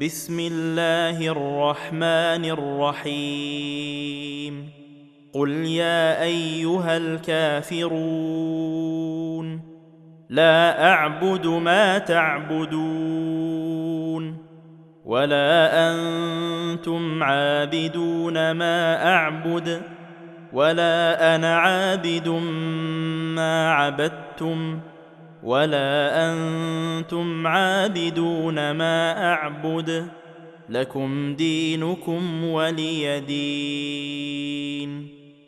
بسم الله الرحمن الرحيم قل يا أيها الكافرون لا أعبد ما تعبدون ولا أنتم عابدون ما أعبد ولا أنا عابد ما عبدتم ولا أنتم عابدون ما أعبد لكم دينكم ولي دين.